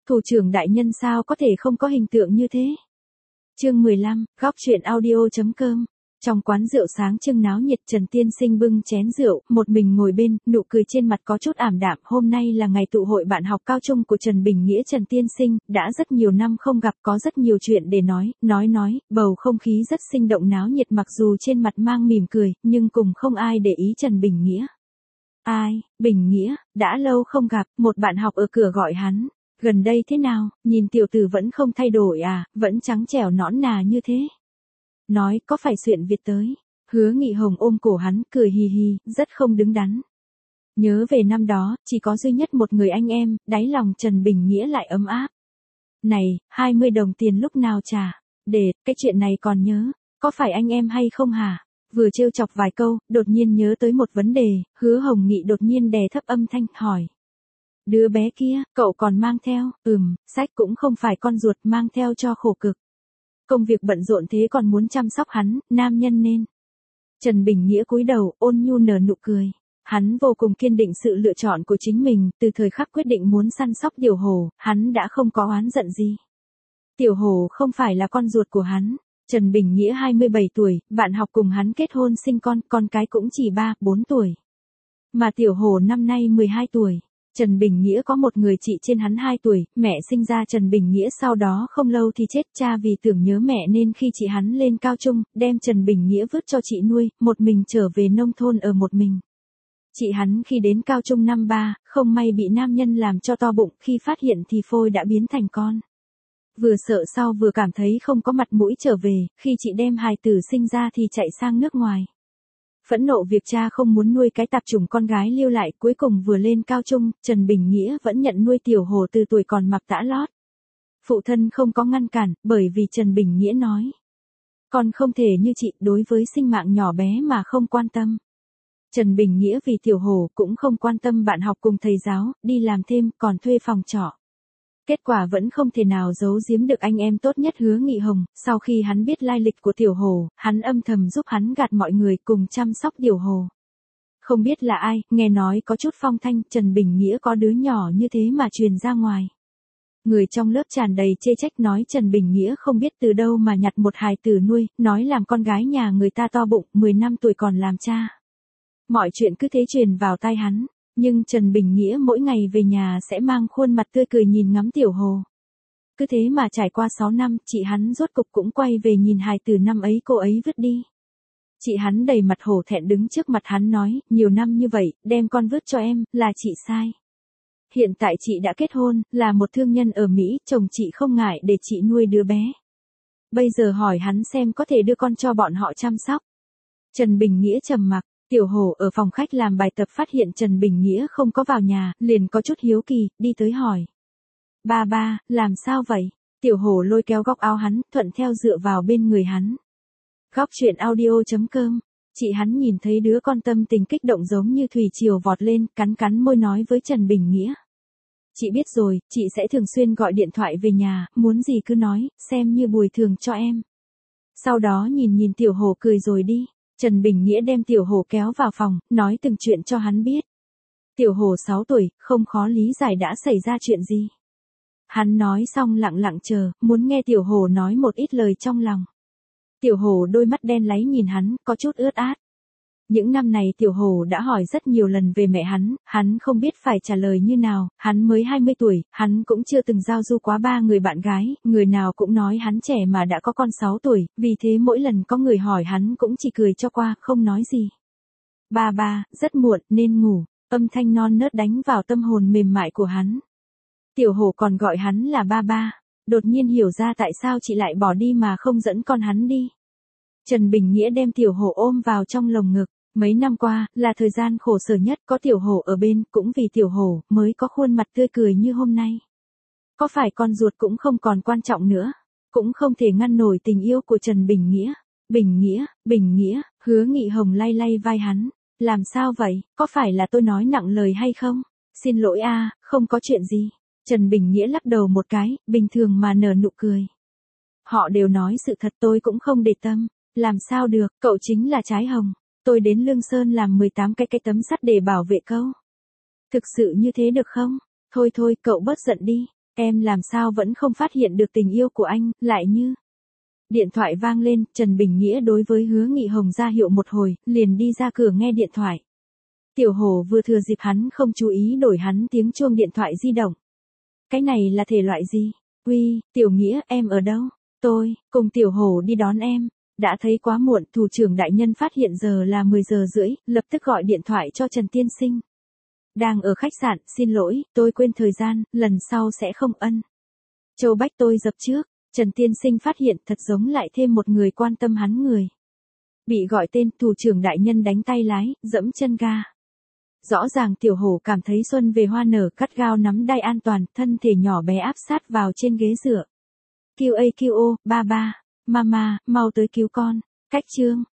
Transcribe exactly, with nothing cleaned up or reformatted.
Thủ trưởng đại nhân sao có thể không có hình tượng như thế. Chương mười lăm, góc chuyện audio.com. Trong quán rượu sáng trưng náo nhiệt, Trần Tiên Sinh bưng chén rượu, một mình ngồi bên, nụ cười trên mặt có chút ảm đạm. Hôm nay là ngày tụ hội bạn học cao trung của Trần Bình Nghĩa. Trần Tiên Sinh, đã rất nhiều năm không gặp, có rất nhiều chuyện để nói, nói nói, bầu không khí rất sinh động náo nhiệt, mặc dù trên mặt mang mỉm cười, nhưng cùng không ai để ý Trần Bình Nghĩa. Ai, Bình Nghĩa, đã lâu không gặp, một bạn học ở cửa gọi hắn. Gần đây thế nào, nhìn tiểu tử vẫn không thay đổi à, vẫn trắng trẻo nõn nà như thế. Nói có phải xuyện Việt tới. Hứa Nghị Hồng ôm cổ hắn, cười hì hì, rất không đứng đắn. Nhớ về năm đó, chỉ có duy nhất một người anh em, đáy lòng Trần Bình Nghĩa lại ấm áp. Này, hai mươi đồng tiền lúc nào trả? Để, cái chuyện này còn nhớ, có phải anh em hay không hả? Vừa trêu chọc vài câu, đột nhiên nhớ tới một vấn đề, Hứa Hồng Nghị đột nhiên đè thấp âm thanh, hỏi. Đứa bé kia, cậu còn mang theo, ừm, sách cũng không phải con ruột, mang theo cho khổ cực. Công việc bận rộn thế còn muốn chăm sóc hắn, nam nhân nên. Trần Bình Nghĩa cúi đầu, ôn nhu nở nụ cười. Hắn vô cùng kiên định sự lựa chọn của chính mình, từ thời khắc quyết định muốn săn sóc Tiểu Hổ, hắn đã không có oán giận gì. Tiểu Hổ không phải là con ruột của hắn. Trần Bình Nghĩa hai mươi bảy tuổi, bạn học cùng hắn kết hôn sinh con, con cái cũng chỉ ba, bốn tuổi. Mà Tiểu Hổ năm nay mười hai tuổi. Trần Bình Nghĩa có một người chị trên hắn hai tuổi, mẹ sinh ra Trần Bình Nghĩa sau đó không lâu thì chết, cha vì tưởng nhớ mẹ nên khi chị hắn lên cao trung, đem Trần Bình Nghĩa vứt cho chị nuôi, một mình trở về nông thôn ở một mình. Chị hắn khi đến cao trung năm ba, không may bị nam nhân làm cho to bụng, khi phát hiện thì phôi đã biến thành con. Vừa sợ sau vừa cảm thấy không có mặt mũi trở về, khi chị đem hài tử sinh ra thì chạy sang nước ngoài. Phẫn nộ việc cha không muốn nuôi cái tạp chủng con gái lưu lại, cuối cùng vừa lên cao trung, Trần Bình Nghĩa vẫn nhận nuôi Tiểu Hổ từ tuổi còn mặc tã lót. Phụ thân không có ngăn cản, bởi vì Trần Bình Nghĩa nói. Con không thể như chị, đối với sinh mạng nhỏ bé mà không quan tâm. Trần Bình Nghĩa vì Tiểu Hổ cũng không quan tâm bạn học cùng thầy giáo, đi làm thêm, còn thuê phòng trọ. Kết quả vẫn không thể nào giấu giếm được anh em tốt nhất Hứa Nghị Hồng, sau khi hắn biết lai lịch của Tiểu Hổ, hắn âm thầm giúp hắn gạt mọi người cùng chăm sóc Tiểu Hổ. Không biết là ai, nghe nói có chút phong thanh, Trần Bình Nghĩa có đứa nhỏ như thế mà truyền ra ngoài. Người trong lớp tràn đầy chê trách nói Trần Bình Nghĩa không biết từ đâu mà nhặt một hài tử nuôi, nói làm con gái nhà người ta to bụng, mười năm tuổi còn làm cha. Mọi chuyện cứ thế truyền vào tai hắn. Nhưng Trần Bình Nghĩa mỗi ngày về nhà sẽ mang khuôn mặt tươi cười nhìn ngắm Tiểu Hổ. Cứ thế mà trải qua sáu năm, chị hắn rốt cục cũng quay về nhìn hài tử năm ấy cô ấy vứt đi. Chị hắn đầy mặt hổ thẹn đứng trước mặt hắn nói, nhiều năm như vậy, đem con vứt cho em, là chị sai. Hiện tại chị đã kết hôn, là một thương nhân ở Mỹ, chồng chị không ngại để chị nuôi đứa bé. Bây giờ hỏi hắn xem có thể đưa con cho bọn họ chăm sóc. Trần Bình Nghĩa trầm mặc. Tiểu Hổ ở phòng khách làm bài tập phát hiện Trần Bình Nghĩa không có vào nhà, liền có chút hiếu kỳ, đi tới hỏi. Ba ba, làm sao vậy? Tiểu Hổ lôi kéo góc áo hắn, thuận theo dựa vào bên người hắn. Góc chuyện audio.com. Chị hắn nhìn thấy đứa con tâm tình kích động giống như thủy triều vọt lên, cắn cắn môi nói với Trần Bình Nghĩa. Chị biết rồi, chị sẽ thường xuyên gọi điện thoại về nhà, muốn gì cứ nói, xem như bồi thường cho em. Sau đó nhìn nhìn Tiểu Hổ cười rồi đi. Trần Bình Nghĩa đem Tiểu Hổ kéo vào phòng, nói từng chuyện cho hắn biết. Tiểu Hổ sáu tuổi, không khó lý giải đã xảy ra chuyện gì. Hắn nói xong lặng lặng chờ, muốn nghe Tiểu Hổ nói một ít lời trong lòng. Tiểu Hổ đôi mắt đen láy nhìn hắn, có chút ướt át. Những năm này Tiểu Hổ đã hỏi rất nhiều lần về mẹ hắn, hắn không biết phải trả lời như nào, hắn mới hai mươi tuổi, hắn cũng chưa từng giao du quá ba người bạn gái, người nào cũng nói hắn trẻ mà đã có con sáu tuổi, vì thế mỗi lần có người hỏi hắn cũng chỉ cười cho qua, không nói gì. Ba ba, rất muộn, nên ngủ, âm thanh non nớt đánh vào tâm hồn mềm mại của hắn. Tiểu Hổ còn gọi hắn là ba ba, đột nhiên hiểu ra tại sao chị lại bỏ đi mà không dẫn con hắn đi. Trần Bình Nghĩa đem Tiểu Hổ ôm vào trong lồng ngực. Mấy năm qua, là thời gian khổ sở nhất, có Tiểu Hổ ở bên, cũng vì Tiểu Hổ, mới có khuôn mặt tươi cười như hôm nay. Có phải con ruột cũng không còn quan trọng nữa, cũng không thể ngăn nổi tình yêu của Trần Bình Nghĩa. Bình Nghĩa, Bình Nghĩa, Hứa Nghị Hồng lay lay vai hắn. Làm sao vậy, có phải là tôi nói nặng lời hay không? Xin lỗi a, không có chuyện gì. Trần Bình Nghĩa lắc đầu một cái, bình thường mà nở nụ cười. Họ đều nói sự thật tôi cũng không để tâm. Làm sao được, cậu chính là trái hồng. Tôi đến Lương Sơn làm mười tám cái cái tấm sắt để bảo vệ cậu. Thực sự như thế được không? Thôi thôi, cậu bớt giận đi. Em làm sao vẫn không phát hiện được tình yêu của anh, lại như... Điện thoại vang lên, Trần Bình Nghĩa đối với Hứa Nghị Hồng ra hiệu một hồi, liền đi ra cửa nghe điện thoại. Tiểu Hổ vừa thừa dịp hắn không chú ý đổi hắn tiếng chuông điện thoại di động. Cái này là thể loại gì? Uy, Tiểu Nghĩa, em ở đâu? Tôi, cùng Tiểu Hổ đi đón em. Đã thấy quá muộn, thủ trưởng đại nhân phát hiện giờ là mười giờ rưỡi, lập tức gọi điện thoại cho Trần Tiên Sinh. Đang ở khách sạn, xin lỗi, tôi quên thời gian, lần sau sẽ không ân. Châu Bách tôi dập trước, Trần Tiên Sinh phát hiện thật giống lại thêm một người quan tâm hắn người. Bị gọi tên, thủ trưởng đại nhân đánh tay lái, dẫm chân ga. Rõ ràng Tiểu Hổ cảm thấy xuân về hoa nở, cắt gao nắm đai an toàn, thân thể nhỏ bé áp sát vào trên ghế dựa. Q A Q O, ba ba, mama, mau tới cứu con. Cách chương,